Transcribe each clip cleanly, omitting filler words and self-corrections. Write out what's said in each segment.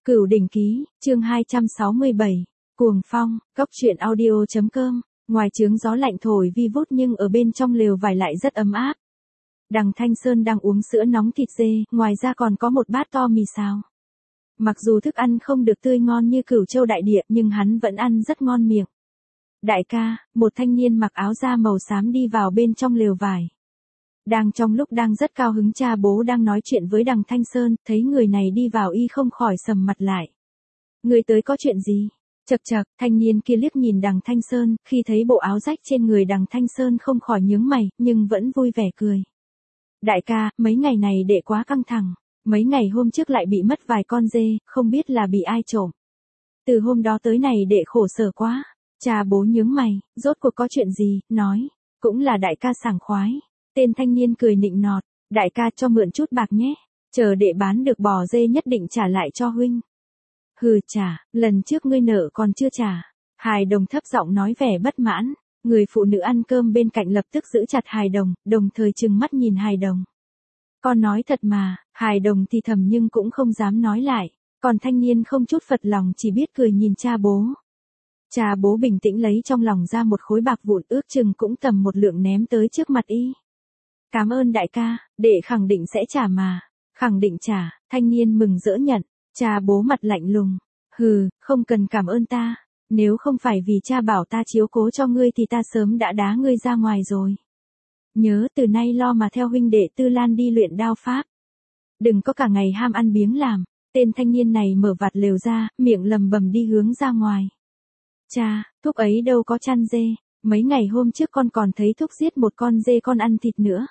Cửu Đỉnh Ký, chương 267, Cuồng Phong, Cốc truyện audio.com, ngoài trướng gió lạnh thổi vi vút nhưng ở bên trong lều vải lại rất ấm áp. Đằng Thanh Sơn đang uống sữa nóng thịt dê, ngoài ra còn có một bát to mì xào. Mặc dù thức ăn không được tươi ngon như Cửu Châu đại địa nhưng hắn vẫn ăn rất ngon miệng. Đại ca, một thanh niên mặc áo da màu xám đi vào bên trong lều vải. Trong lúc đang rất cao hứng cha bố đang nói chuyện với đằng Thanh Sơn, thấy người này đi vào y không khỏi sầm mặt lại. Người tới có chuyện gì? Chậc chậc, thanh niên kia liếc nhìn đằng Thanh Sơn, khi thấy bộ áo rách trên người đằng Thanh Sơn không khỏi nhướng mày, nhưng vẫn vui vẻ cười. Đại ca, mấy ngày này đệ quá căng thẳng, mấy ngày hôm trước lại bị mất vài con dê, không biết là bị ai trộm. Từ hôm đó tới này đệ khổ sở quá. Cha bố nhướng mày, rốt cuộc có chuyện gì, nói, cũng là đại ca sảng khoái. Tên thanh niên cười nịnh nọt, đại ca cho mượn chút bạc nhé, chờ đệ bán được bò dê nhất định trả lại cho huynh. Hừ trả, lần trước ngươi nợ còn chưa trả. Hài Đồng thấp giọng nói vẻ bất mãn, người phụ nữ ăn cơm bên cạnh lập tức giữ chặt Hài Đồng, đồng thời trừng mắt nhìn Hài Đồng. Con nói thật mà, Hài Đồng thì thầm nhưng cũng không dám nói lại, còn thanh niên không chút phật lòng chỉ biết cười nhìn cha bố. Cha bố bình tĩnh lấy trong lòng ra một khối bạc vụn ước chừng cũng tầm một lượng ném tới trước mặt y. Cảm ơn đại ca, đệ khẳng định sẽ trả mà. Khẳng định trả, thanh niên mừng rỡ nhận. Cha bố mặt lạnh lùng. Hừ, không cần cảm ơn ta. Nếu không phải vì cha bảo ta chiếu cố cho ngươi thì ta sớm đã đá ngươi ra ngoài rồi. Nhớ từ nay lo mà theo huynh đệ Tư Lan đi luyện đao pháp. Đừng có cả ngày ham ăn biếng làm. Tên thanh niên này mở vạt lều ra, miệng lầm bầm đi hướng ra ngoài. Cha, thúc ấy đâu có chăn dê, mấy ngày hôm trước con còn thấy thúc giết một con dê con ăn thịt nữa.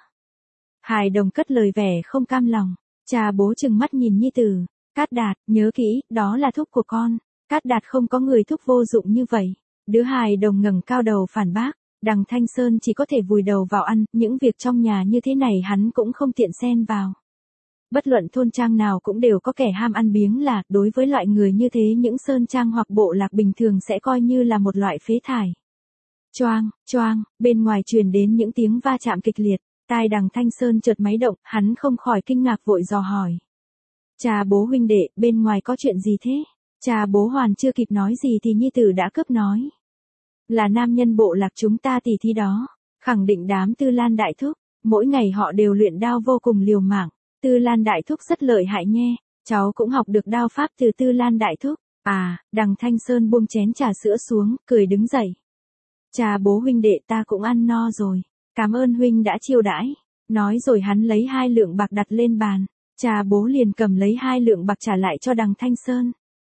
Hài Đồng cất lời vẻ không cam lòng, cha bố trừng mắt nhìn nhi tử, Cát Đạt, nhớ kỹ, đó là thúc của con, Cát Đạt không có người thúc vô dụng như vậy. Đứa Hài Đồng ngẩng cao đầu phản bác, đằng Thanh Sơn chỉ có thể vùi đầu vào ăn, những việc trong nhà như thế này hắn cũng không tiện xen vào. Bất luận thôn trang nào cũng đều có kẻ ham ăn biếng là, đối với loại người như thế những sơn trang hoặc bộ lạc bình thường sẽ coi như là một loại phế thải. Choang, choang, bên ngoài truyền đến những tiếng va chạm kịch liệt, tai đằng Thanh Sơn chợt máy động, hắn không khỏi kinh ngạc vội dò hỏi. Cha bố huynh đệ, bên ngoài có chuyện gì thế? Cha bố hoàn chưa kịp nói gì thì nhi tử đã cướp nói. Là nam nhân bộ lạc chúng ta tỉ thí đó, khẳng định đám Tư Lan đại thúc, mỗi ngày họ đều luyện đao vô cùng liều mạng. Tư Lan đại thúc rất lợi hại nghe, cháu cũng học được đao pháp từ Tư Lan đại thúc. À, đằng Thanh Sơn buông chén trà sữa xuống, cười đứng dậy. Cha bố huynh đệ ta cũng ăn no rồi, cảm ơn huynh đã chiêu đãi. Nói rồi hắn lấy 2 lượng bạc đặt lên bàn, cha bố liền cầm lấy 2 lượng bạc trả lại cho đằng Thanh Sơn.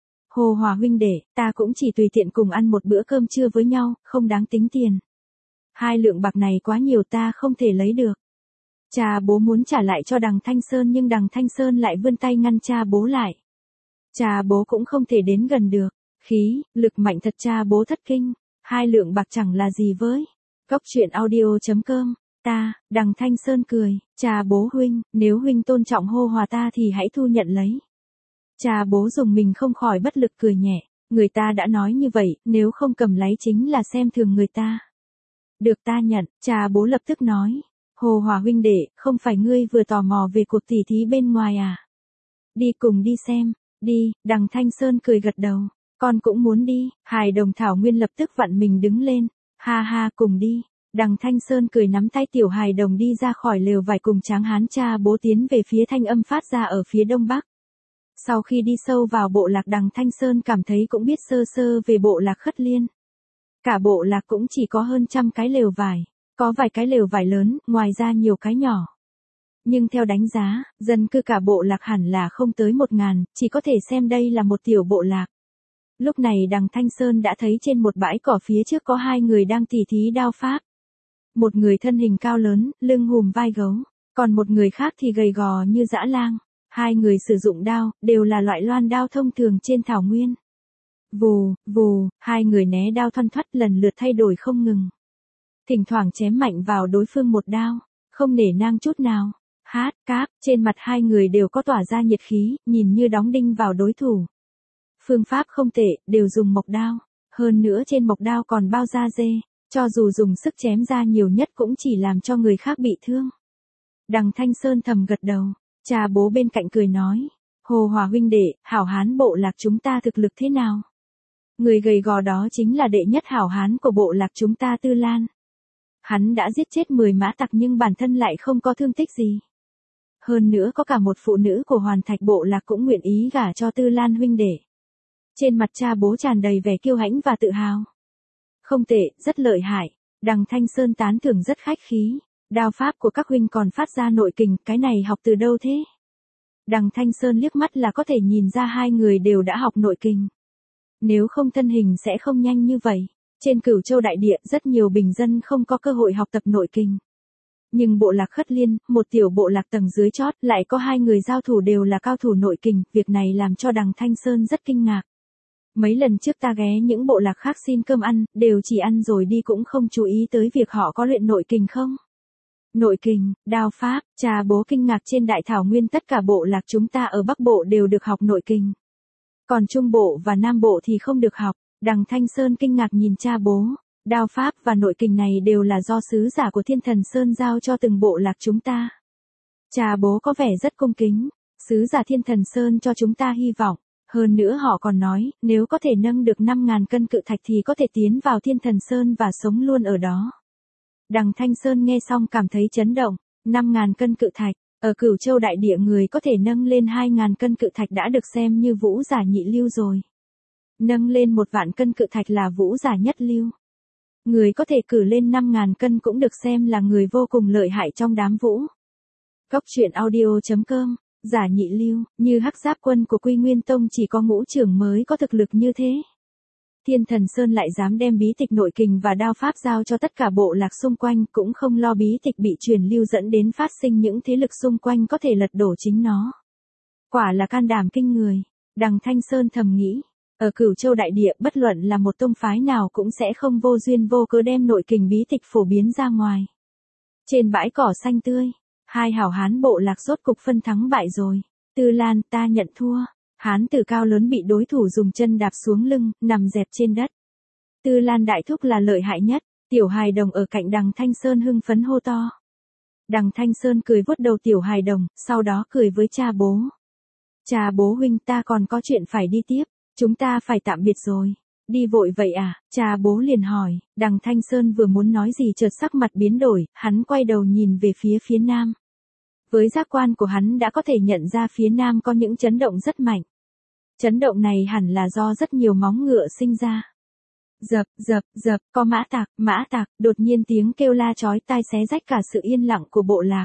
Hồ Hòa huynh đệ, ta cũng chỉ tùy tiện cùng ăn một bữa cơm trưa với nhau, không đáng tính tiền. 2 lượng bạc này quá nhiều ta không thể lấy được. Cha bố muốn trả lại cho đằng Thanh Sơn nhưng đằng Thanh Sơn lại vươn tay ngăn cha bố lại. Cha bố cũng không thể đến gần được, khí, lực mạnh thật cha bố thất kinh, 2 lượng bạc chẳng là gì với. Cốc truyện audio.com, đằng Thanh Sơn cười, cha bố huynh, nếu huynh tôn trọng Hô Hòa ta thì hãy thu nhận lấy. Cha bố dùng mình không khỏi bất lực cười nhẹ, người ta đã nói như vậy, nếu không cầm lấy chính là xem thường người ta. Được ta nhận, cha bố lập tức nói. Hồ Hòa huynh đệ, không phải ngươi vừa tò mò về cuộc tỉ thí bên ngoài à? Đi cùng đi xem, đi, đằng Thanh Sơn cười gật đầu, con cũng muốn đi. Hài Đồng Thảo Nguyên lập tức vặn mình đứng lên, ha ha cùng đi. Đằng Thanh Sơn cười nắm tay tiểu Hài Đồng đi ra khỏi lều vải cùng Tráng Hán cha bố tiến về phía thanh âm phát ra ở phía đông bắc. Sau khi đi sâu vào bộ lạc đằng Thanh Sơn cảm thấy cũng biết sơ sơ về bộ lạc Khất Liên. Cả bộ lạc cũng chỉ có hơn 100 cái lều vải. Có vài cái lều vải lớn, ngoài ra nhiều cái nhỏ. Nhưng theo đánh giá, dân cư cả bộ lạc hẳn là không tới 1000, chỉ có thể xem đây là một tiểu bộ lạc. Lúc này đằng Thanh Sơn đã thấy trên một bãi cỏ phía trước có 2 người đang tỉ thí đao pháp. Một người thân hình cao lớn, lưng hùm vai gấu, còn một người khác thì gầy gò như dã lang. 2 người sử dụng đao, đều là loại loan đao thông thường trên thảo nguyên. Vù, vù, 2 người né đao thoăn thoắt lần lượt thay đổi không ngừng. Thỉnh thoảng chém mạnh vào đối phương một đao, không nể nang chút nào. Hát, cáp, trên mặt 2 người đều có tỏa ra nhiệt khí, nhìn như đóng đinh vào đối thủ. Phương pháp không tệ, đều dùng mộc đao. Hơn nữa trên mộc đao còn bao da dê, cho dù dùng sức chém ra nhiều nhất cũng chỉ làm cho người khác bị thương. Đằng Thanh Sơn thầm gật đầu, cha bố bên cạnh cười nói. Hồ Hòa huynh đệ, hảo hán bộ lạc chúng ta thực lực thế nào? Người gầy gò đó chính là đệ nhất hảo hán của bộ lạc chúng ta Tư Lan. Hắn đã giết chết 10 mã tặc nhưng bản thân lại không có thương tích gì. Hơn nữa có cả một phụ nữ của Hoàn Thạch bộ lạc cũng nguyện ý gả cho Tư Lan huynh đệ. Trên mặt cha bố tràn đầy vẻ kiêu hãnh và tự hào. Không tệ, rất lợi hại. Đằng Thanh Sơn tán thưởng rất khách khí. Đao pháp của các huynh còn phát ra nội kình, cái này học từ đâu thế? Đằng Thanh Sơn liếc mắt là có thể nhìn ra hai người đều đã học nội kình. Nếu không thân hình sẽ không nhanh như vậy. Trên Cửu Châu đại địa rất nhiều bình dân không có cơ hội học tập nội kình. Nhưng bộ lạc Khất Liên, một tiểu bộ lạc tầng dưới chót, lại có hai người giao thủ đều là cao thủ nội kình, việc này làm cho đằng Thanh Sơn rất kinh ngạc. Mấy lần trước ta ghé những bộ lạc khác xin cơm ăn, đều chỉ ăn rồi đi cũng không chú ý tới việc họ có luyện nội kình không. Nội kình, đao pháp, cha bố kinh ngạc trên đại thảo nguyên tất cả bộ lạc chúng ta ở Bắc Bộ đều được học nội kình. Còn Trung Bộ và Nam Bộ thì không được học, đằng Thanh Sơn kinh ngạc nhìn cha bố. Đao pháp và nội kình này đều là do sứ giả của Thiên Thần Sơn giao cho từng bộ lạc chúng ta. Cha bố có vẻ rất cung kính, sứ giả Thiên Thần Sơn cho chúng ta hy vọng. Hơn nữa họ còn nói, nếu có thể nâng được 5.000 cân cự thạch thì có thể tiến vào Thiên Thần Sơn và sống luôn ở đó. Đằng Thanh Sơn nghe xong cảm thấy chấn động, 5.000 cân cự thạch, ở Cửu Châu đại địa người có thể nâng lên 2.000 cân cự thạch đã được xem như vũ giả nhị lưu rồi. Nâng lên 1.000 cân cự thạch là vũ giả nhất lưu. Người có thể cử lên 5.000 cân cũng được xem là người vô cùng lợi hại trong đám vũ. Góc truyện audio.com, giả nhị lưu, như Hắc Giáp quân của Quy Nguyên Tông chỉ có ngũ trưởng mới có thực lực như thế. Thiên Thần Sơn lại dám đem bí tịch nội kình và đao pháp giao cho tất cả bộ lạc xung quanh, cũng không lo bí tịch bị truyền lưu dẫn đến phát sinh những thế lực xung quanh có thể lật đổ chính nó. Quả là can đảm kinh người, đằng Thanh Sơn thầm nghĩ. Ở Cửu Châu đại địa bất luận là một tông phái nào cũng sẽ không vô duyên vô cớ đem nội kình bí tịch phổ biến ra ngoài. Trên bãi cỏ xanh tươi, hai hảo hán bộ lạc rốt cục phân thắng bại rồi. Tư Lan, ta nhận thua. Hán tử cao lớn bị đối thủ dùng chân đạp xuống lưng, nằm dẹp trên đất. Tư Lan đại thúc là lợi hại nhất, tiểu hài đồng ở cạnh đằng Thanh Sơn hưng phấn hô to. Đằng Thanh Sơn cười vuốt đầu tiểu hài đồng, sau đó cười với cha bố. Cha bố huynh, ta còn có chuyện phải đi tiếp. Chúng ta phải tạm biệt rồi. Đi vội vậy à? Cha bố liền hỏi. Đằng Thanh Sơn vừa muốn nói gì chợt sắc mặt biến đổi, hắn quay đầu nhìn về phía nam. Với giác quan của hắn đã có thể nhận ra phía nam có những chấn động rất mạnh. Chấn động này hẳn là do rất nhiều móng ngựa sinh ra. Dập, có mã tạc, đột nhiên tiếng kêu la chói tai xé rách cả sự yên lặng của bộ lạc.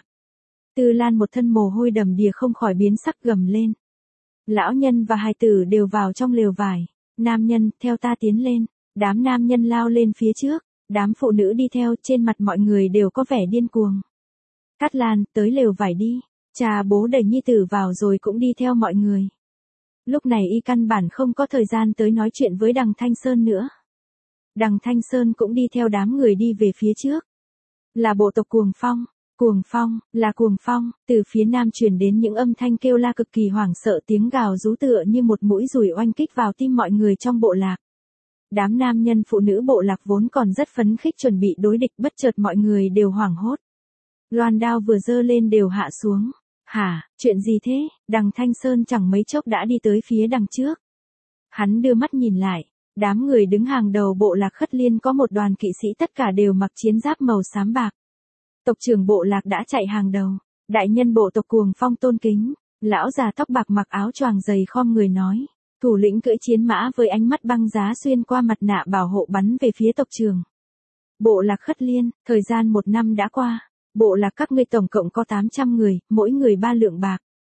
Tư Lan một thân mồ hôi đầm đìa không khỏi biến sắc gầm lên. Lão nhân và hài tử đều vào trong lều vải. Nam nhân, theo ta tiến lên. Đám nam nhân lao lên phía trước. Đám phụ nữ đi theo, trên mặt mọi người đều có vẻ điên cuồng. Cát Lan, tới lều vải đi. Cha bố đẩy nhi tử vào rồi cũng đi theo mọi người. Lúc này y căn bản không có thời gian tới nói chuyện với đằng Thanh Sơn nữa. Đằng Thanh Sơn cũng đi theo đám người đi về phía trước. Là bộ tộc Cuồng Phong. Cuồng Phong, từ phía nam truyền đến những âm thanh kêu la cực kỳ hoảng sợ, tiếng gào rú tựa như một mũi dùi oanh kích vào tim mọi người trong bộ lạc. Đám nam nhân phụ nữ bộ lạc vốn còn rất phấn khích chuẩn bị đối địch, bất chợt mọi người đều hoảng hốt. Loan đao vừa giơ lên đều hạ xuống. Hả, chuyện gì thế? Đằng Thanh Sơn chẳng mấy chốc đã đi tới phía đằng trước. Hắn đưa mắt nhìn lại, đám người đứng hàng đầu bộ lạc Khất Liên có một đoàn kỵ sĩ tất cả đều mặc chiến giáp màu xám bạc. Tộc trưởng bộ lạc đã chạy hàng đầu, đại nhân bộ tộc Cuồng Phong tôn kính, lão già tóc bạc mặc áo choàng dày khom người nói, thủ lĩnh cưỡi chiến mã với ánh mắt băng giá xuyên qua mặt nạ bảo hộ bắn về phía tộc trưởng. Bộ lạc Khất Liên, thời gian 1 năm đã qua, bộ lạc các ngươi tổng cộng có 800 người, mỗi người 3 lượng bạc.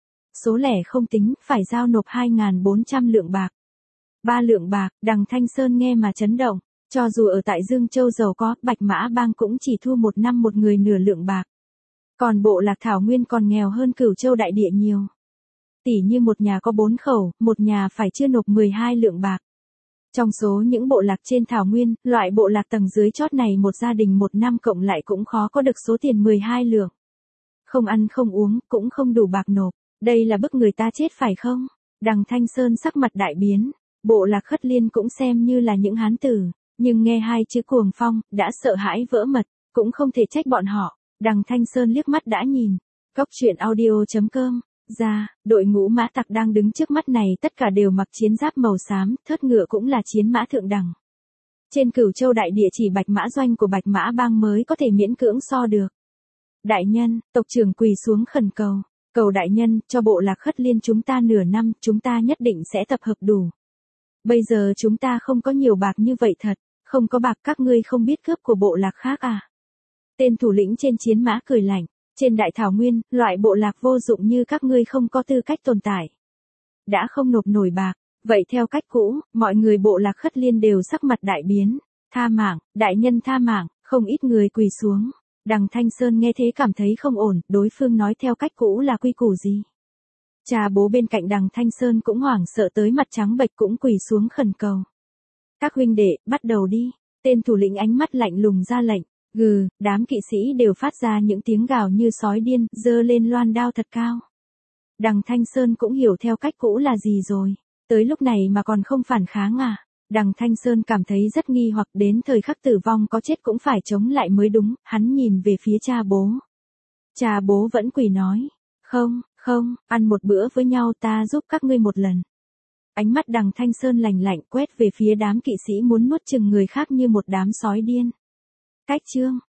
Số lẻ không tính, phải giao nộp 2.400 lượng bạc. 3 lượng bạc, đằng Thanh Sơn nghe mà chấn động. Cho dù ở tại Dương Châu giàu có, Bạch Mã Bang cũng chỉ thu 1 năm một người nửa lượng bạc. Còn bộ lạc Thảo Nguyên còn nghèo hơn Cửu Châu đại địa nhiều. Tỉ như một nhà có 4 khẩu, một nhà phải chưa nộp 12 lượng bạc. Trong số những bộ lạc trên Thảo Nguyên, loại bộ lạc tầng dưới chót này một gia đình 1 năm cộng lại cũng khó có được số tiền 12 lượng. Không ăn không uống, cũng không đủ bạc nộp. Đây là bức người ta chết phải không? Đằng Thanh Sơn sắc mặt đại biến. Bộ lạc Khất Liên cũng xem như là những hán tử. Nhưng nghe hai chữ Cuồng Phong, đã sợ hãi vỡ mật, cũng không thể trách bọn họ. Đằng Thanh Sơn liếc mắt đã nhìn. Góc truyện audio.com, ra, đội ngũ mã tặc đang đứng trước mắt này tất cả đều mặc chiến giáp màu xám, thớt ngựa cũng là chiến mã thượng đẳng. Trên Cửu Châu đại địa chỉ Bạch Mã doanh của Bạch Mã bang mới có thể miễn cưỡng so được. Đại nhân, tộc trưởng quỳ xuống khẩn cầu. Cầu đại nhân, cho bộ lạc Khất Liên chúng ta nửa năm, chúng ta nhất định sẽ tập hợp đủ. Bây giờ chúng ta không có nhiều bạc như vậy thật, không có bạc các ngươi không biết cướp của bộ lạc khác à? Tên thủ lĩnh trên chiến mã cười lạnh, trên đại thảo nguyên, loại bộ lạc vô dụng như các ngươi không có tư cách tồn tại. Đã không nộp nổi bạc, vậy theo cách cũ, mọi người bộ lạc Khất Liên đều sắc mặt đại biến. Tha mạng, đại nhân tha mạng, không ít người quỳ xuống. Đằng Thanh Sơn nghe thế cảm thấy không ổn, đối phương nói theo cách cũ là quy củ gì? Cha bố bên cạnh đằng Thanh Sơn cũng hoảng sợ tới mặt trắng bệch cũng quỳ xuống khẩn cầu. Các huynh đệ, bắt đầu đi. Tên thủ lĩnh ánh mắt lạnh lùng ra lệnh. Gừ, đám kỵ sĩ đều phát ra những tiếng gào như sói điên, giơ lên loan đao thật cao. Đằng Thanh Sơn cũng hiểu theo cách cũ là gì rồi. Tới lúc này mà còn không phản kháng à? Đằng Thanh Sơn cảm thấy rất nghi hoặc đến thời khắc tử vong có chết cũng phải chống lại mới đúng, hắn nhìn về phía cha bố. Cha bố vẫn quỳ nói, không, ăn một bữa với nhau ta giúp các ngươi một lần. Ánh mắt đằng Thanh Sơn lạnh lạnh quét về phía đám kỵ sĩ muốn nuốt chừng người khác như một đám sói điên. Cách chương